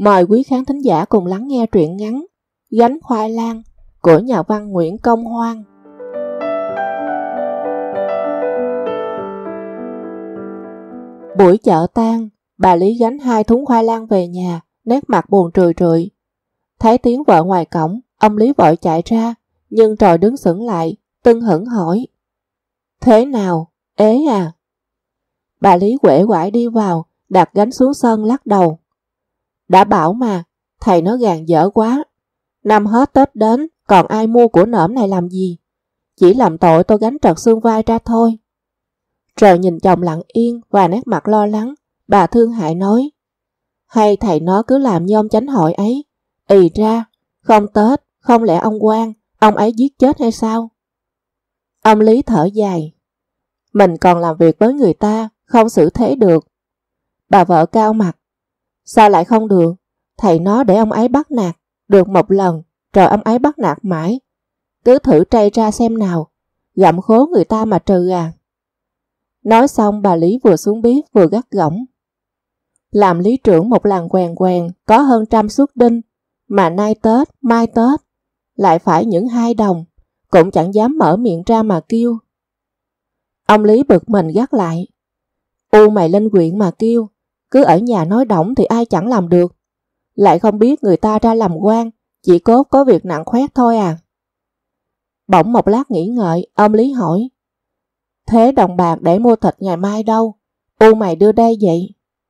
Mời quý khán thính giả cùng lắng nghe truyện ngắn Gánh khoai lang của nhà văn Nguyễn Công Hoan. Buổi chợ tan, bà Lý gánh 2 thúng khoai lang về nhà, nét mặt buồn trười trượi. Thấy tiếng vợ ngoài cổng, ông Lý vội chạy ra, nhưng rồi đứng sững lại, tưng hửng hỏi: "Thế nào, ế à?" Bà Lý uể oải đi vào, đặt gánh xuống sân lắc đầu: "Đã bảo mà, thầy nó gàn dở quá. Năm hết Tết đến, còn ai mua của nỡm này làm gì? Chỉ làm tội tôi gánh trật xương vai ra thôi." Rồi nhìn chồng lặng yên và nét mặt lo lắng, bà thương hại nói: "Hay thầy nó cứ làm như ông chánh hội ấy, ì ra, không Tết, không lẽ ông quan, ông ấy giết chết hay sao?" Ông Lý thở dài: "Mình còn làm việc với người ta, không xử thế được." Bà vợ cau mặt: "Sao lại không được? Thầy nó để ông ấy bắt nạt, được một lần, rồi ông ấy bắt nạt mãi. Cứ thử trây ra xem nào, gặm khố người ta mà trừ à." Nói xong bà Lý vừa xuống bếp vừa gắt gỏng: "Làm lý trưởng một làng quèn quèn có hơn 100 suất đinh, mà nay Tết, mai Tết, lại phải những 2 đồng, cũng chẳng dám mở miệng ra mà kêu." Ông Lý bực mình gắt lại: "U mày lên huyện mà kêu, cứ ở nhà nói đỏng thì ai chẳng làm được. Lại không biết người ta ra làm quan, chỉ cốt có việc nặng khoét thôi à." Bỗng một lát nghĩ ngợi, ông Lý hỏi: "Thế đồng bạc để mua thịt ngày mai đâu? U mày đưa đây vậy?"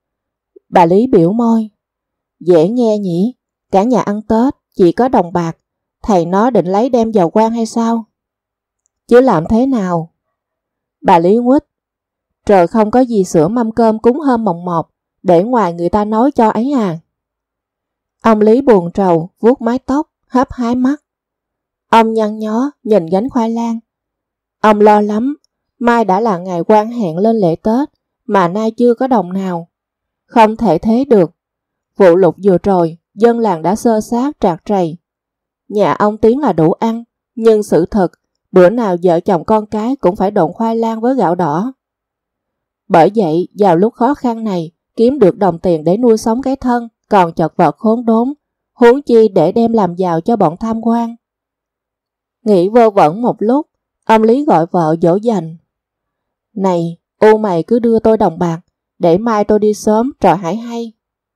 Bà Lý biểu môi: "Dễ nghe nhỉ, cả nhà ăn Tết, chỉ có đồng bạc, thầy nó định lấy đem vào quan hay sao? Chứ làm thế nào?" Bà Lý nguýt: "Trời không có gì sữa mâm cơm cúng hôm mồng 1, để ngoài người ta nói cho ấy à." Ông Lý buồn rầu, vuốt mái tóc, hấp hái mắt. Ông nhăn nhó nhìn gánh khoai lang. Ông lo lắm, mai đã là ngày quan hẹn lên lễ Tết, mà nay chưa có đồng nào. Không thể thế được. Vụ lụt vừa rồi, dân làng đã xơ xát trạc trầy. Nhà ông Tiến là đủ ăn, nhưng sự thật, bữa nào vợ chồng con cái cũng phải độn khoai lang với gạo đỏ. Bởi vậy, vào lúc khó khăn này, kiếm được đồng tiền để nuôi sống cái thân, còn chật vật khốn đốn, huống chi để đem làm giàu cho bọn tham quan. Nghĩ vơ vẩn một lúc, ông Lý gọi vợ dỗ dành: "Này, U mày cứ đưa tôi đồng bạc, để mai tôi đi sớm rồi hãy hay."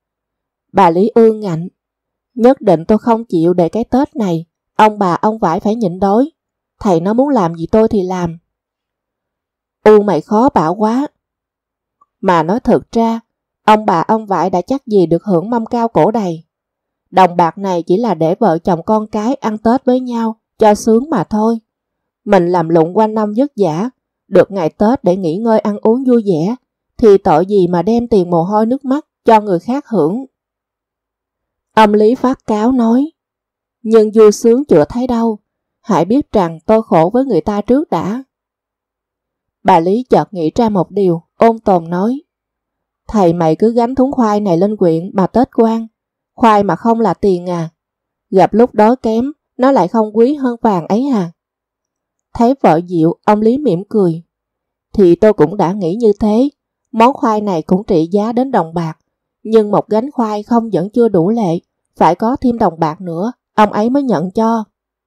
Bà Lý ương ngạnh: "Nhất định tôi không chịu để cái Tết này, ông bà ông vải phải nhịn đói. Thầy nó muốn làm gì tôi thì làm." "U mày khó bảo quá." Mà nói thực ra, ông bà ông vải đã chắc gì được hưởng mâm cao cổ đầy. Đồng bạc này chỉ là để vợ chồng con cái ăn Tết với nhau, cho sướng mà thôi. Mình làm lụng quanh năm vất vả, được ngày Tết để nghỉ ngơi ăn uống vui vẻ, thì tội gì mà đem tiền mồ hôi nước mắt cho người khác hưởng." Ông Lý phát cáo nói: "Nhưng vui sướng chưa thấy đâu, hãy biết rằng tôi khổ với người ta trước đã." Bà Lý chợt nghĩ ra một điều, ôn tồn nói: "Thầy mày cứ gánh thúng khoai này lên huyện mà Tết quan, khoai mà không là tiền à? Gặp lúc đói kém, nó lại không quý hơn vàng ấy à?" Thấy vợ dịu, ông Lý mỉm cười: "Thì tôi cũng đã nghĩ như thế, món khoai này cũng trị giá đến đồng bạc, nhưng một gánh khoai không vẫn chưa đủ lệ, phải có thêm đồng bạc nữa, ông ấy mới nhận cho."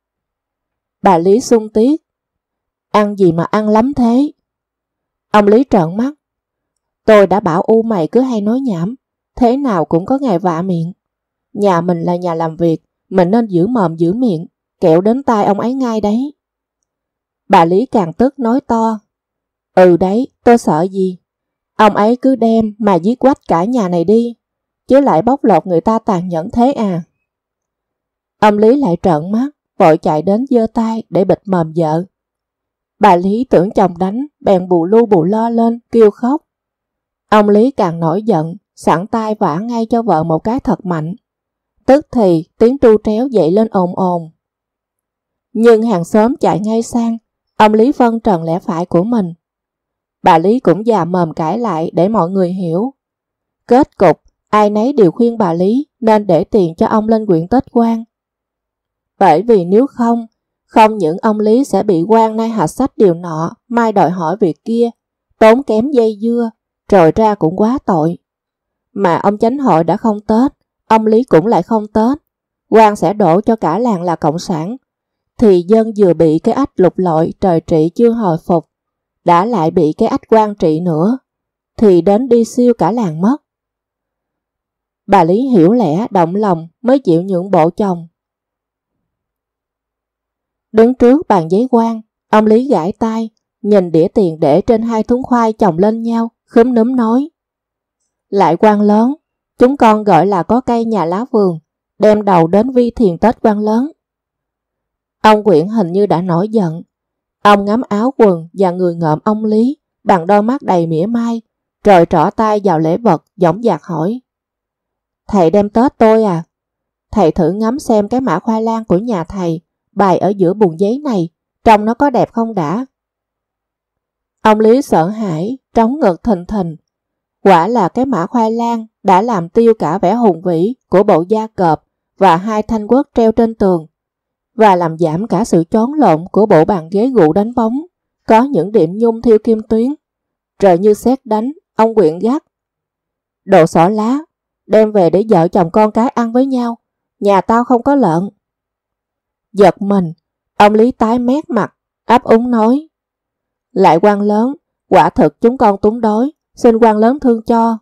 Bà Lý sung tiếc: "Ăn gì mà ăn lắm thế?" Ông Lý trợn mắt: "Tôi đã bảo U mày cứ hay nói nhảm, thế nào cũng có ngày vạ miệng. Nhà mình là nhà làm việc, mình nên giữ mồm giữ miệng, kẻo đến tai ông ấy ngay đấy." Bà Lý càng tức nói to: "Ừ đấy, tôi sợ gì? Ông ấy cứ đem mà giết quách cả nhà này đi, chứ lại bóc lột người ta tàn nhẫn thế à?" Ông Lý lại trợn mắt, vội chạy đến giơ tay để bịt mồm vợ. Bà Lý tưởng chồng đánh, bèn bù lu bù lo lên, kêu khóc. Ông Lý càng nổi giận, sẵn tay vả ngay cho vợ một cái thật mạnh. Tức thì tiếng tru tréo dậy lên ồn ồn. Nhưng hàng xóm chạy ngay sang, ông Lý phân trần lẽ phải của mình. Bà Lý cũng già mồm cãi lại để mọi người hiểu. Kết cục, ai nấy đều khuyên bà Lý nên để tiền cho ông lên huyện Tết quan. Bởi vì nếu không những ông Lý sẽ bị quan nay hạch sách điều nọ, mai đòi hỏi việc kia, tốn kém dây dưa, rồi ra cũng quá tội. Mà ông chánh hội đã không Tết, ông Lý cũng lại không Tết, quan sẽ đổ cho cả làng là cộng sản, thì dân vừa bị cái ách lục lọi trời trị chưa hồi phục, đã lại bị cái ách quan trị nữa, thì đến đi siêu cả làng mất. Bà Lý hiểu lẽ động lòng mới chịu nhượng bộ chồng. Đứng trước bàn giấy quan, ông Lý gãi tay, nhìn đĩa tiền để trên 2 thúng khoai chồng lên nhau, khúm núm nói: Lại quan lớn, chúng con gọi là có cây nhà lá vườn, đem đầu đến vi thiền Tết quan lớn. Ông Quyện hình như đã nổi giận. Ông ngắm áo quần và người ngợm ông Lý bằng đôi mắt đầy mỉa mai, rồi trỏ tay vào lễ vật, dõng dạc hỏi: Thầy đem Tết tôi à? Thầy thử ngắm xem cái mã khoai lang của nhà thầy bày ở giữa bùn giấy này, trông nó có đẹp không đã? Ông Lý sợ hãi, trống ngực thình thình. Quả là cái mã khoai lang đã làm tiêu cả vẻ hùng vĩ của bộ da cọp và 2 thanh quốc treo trên tường, và làm giảm cả sự chón lộn của bộ bàn ghế gụ đánh bóng, có những điểm nhung thiêu kim tuyến. Rồi như sét đánh, ông Quyện gắt: Đồ xỏ lá, đem về để vợ chồng con cái ăn với nhau, nhà tao không có lợn. Giật mình, ông Lý tái mét mặt, ấp úng nói: Lại quan lớn, quả thực chúng con túng đói, xin quan lớn thương cho.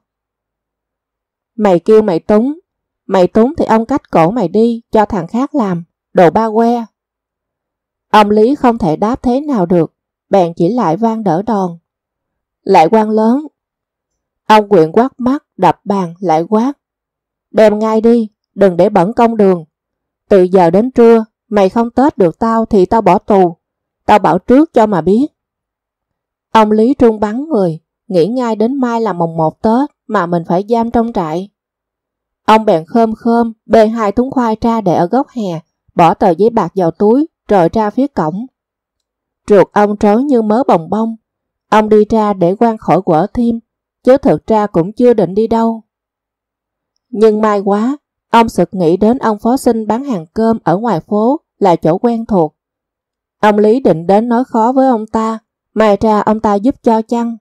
Mày kêu mày túng thì ông cắt cổ mày đi, cho thằng khác làm, đồ ba que. Ông Lý không thể đáp thế nào được, bèn chỉ lại van đỡ đòn: Lại quan lớn. Ông Quyện quát mắt, đập bàn lại quát: Đem ngay đi, đừng để bẩn công đường. Từ giờ đến trưa, mày không Tết được tao thì tao bỏ tù. Tao bảo trước cho mà biết. Ông Lý trung bắn người, nghĩ ngay đến mai là mùng 1 Tết mà mình phải giam trong trại. Ông bèn khom bê 2 thúng khoai ra để ở góc hè, bỏ tờ giấy bạc vào túi rồi ra phía cổng. Ruột ông trói như mớ bồng bông. Ông đi ra để quan khỏi quở thêm, chứ thực ra cũng chưa định đi đâu. Nhưng may quá, ông sực nghĩ đến ông phó sinh bán hàng cơm ở ngoài phố là chỗ quen thuộc. Ông Lý định đến nói khó với ông ta, may ra ông ta giúp cho chăng.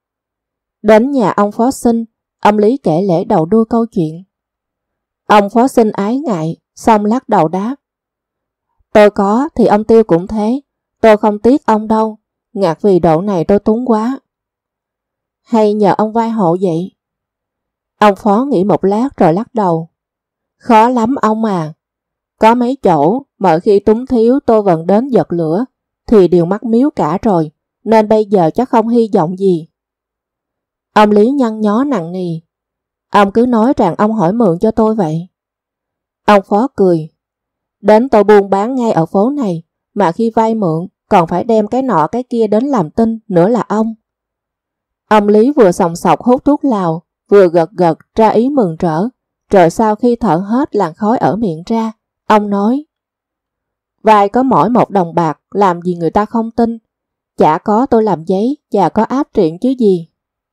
Đến nhà ông phó sinh, ông Lý kể lễ đầu đuôi câu chuyện. Ông phó sinh ái ngại, xong lắc đầu đáp: Tôi có thì ông Tiêu cũng thế, tôi không tiếc ông đâu, ngặt vì độ này tôi túng quá. Hay nhờ ông vay hộ vậy? Ông phó nghĩ một lát rồi lắc đầu: Khó lắm ông à. Có mấy chỗ mọi khi túng thiếu tôi vẫn đến giật lửa thì đều mắc miếu cả rồi, nên bây giờ chắc không hy vọng gì. Ông Lý nhăn nhó nặng nề: Ông cứ nói rằng ông hỏi mượn cho tôi vậy. Ông phó cười: Đến tôi buôn bán ngay ở phố này, mà khi vay mượn còn phải đem cái nọ cái kia đến làm tin nữa là ông. Ông Lý vừa sòng sọc hút thuốc lào, vừa gật gật ra ý mừng rỡ, rồi sau khi thở hết làn khói ở miệng ra, ông nói: Vay có mỗi 1 đồng bạc, làm gì người ta không tin. Chả có tôi làm giấy và có áp triện chứ gì.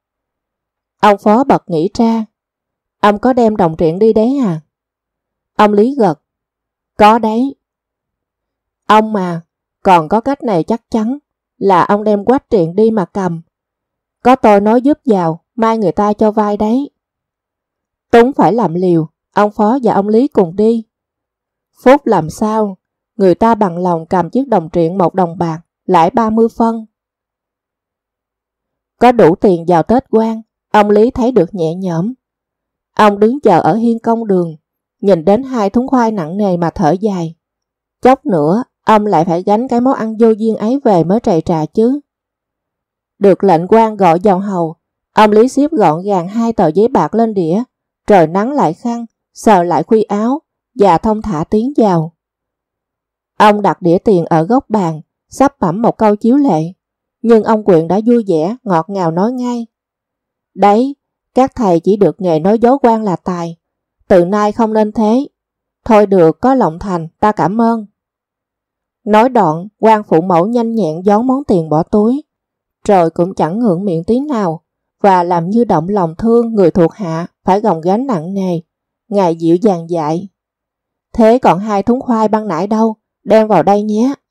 Ông phó bật nghĩ ra: Ông có đem đồng triện đi đấy à? Ông Lý gật: Có đấy. Ông mà, còn có cách này chắc chắn, là ông đem quách triện đi mà cầm. Có tôi nói giúp vào, mai người ta cho vay đấy. Túng phải làm liều, ông phó và ông Lý cùng đi. Phúc làm sao, người ta bằng lòng cầm chiếc đồng triện 1 đồng bạc, lãi 30 phân. Có đủ tiền vào Tết quan, ông Lý thấy được nhẹ nhõm. Ông đứng chờ ở hiên công đường, nhìn đến 2 thúng khoai nặng nề mà thở dài. Chốc nữa, ông lại phải gánh cái món ăn vô duyên ấy về mới trầy trà chứ. Được lệnh quan gọi vào hầu, ông Lý xếp gọn gàng 2 tờ giấy bạc lên đĩa, rồi nắn lại khăn, sờ lại khuy áo và thong thả tiến vào. Ông đặt đĩa tiền ở góc bàn, sắp bẩm một câu chiếu lệ, nhưng ông Quyện đã vui vẻ, ngọt ngào nói ngay: Đấy, các thầy chỉ được nghề nói dối quan là tài, từ nay không nên thế. Thôi được, có lòng thành, ta cảm ơn. Nói đoạn, quan phụ mẫu nhanh nhẹn gión món tiền bỏ túi, rồi cũng chẳng ngượng miệng tí nào, và làm như động lòng thương người thuộc hạ phải gồng gánh nặng nề. Ngài dịu dàng dạy: Thế còn 2 thúng khoai ban nãy đâu, đem vào đây nhé.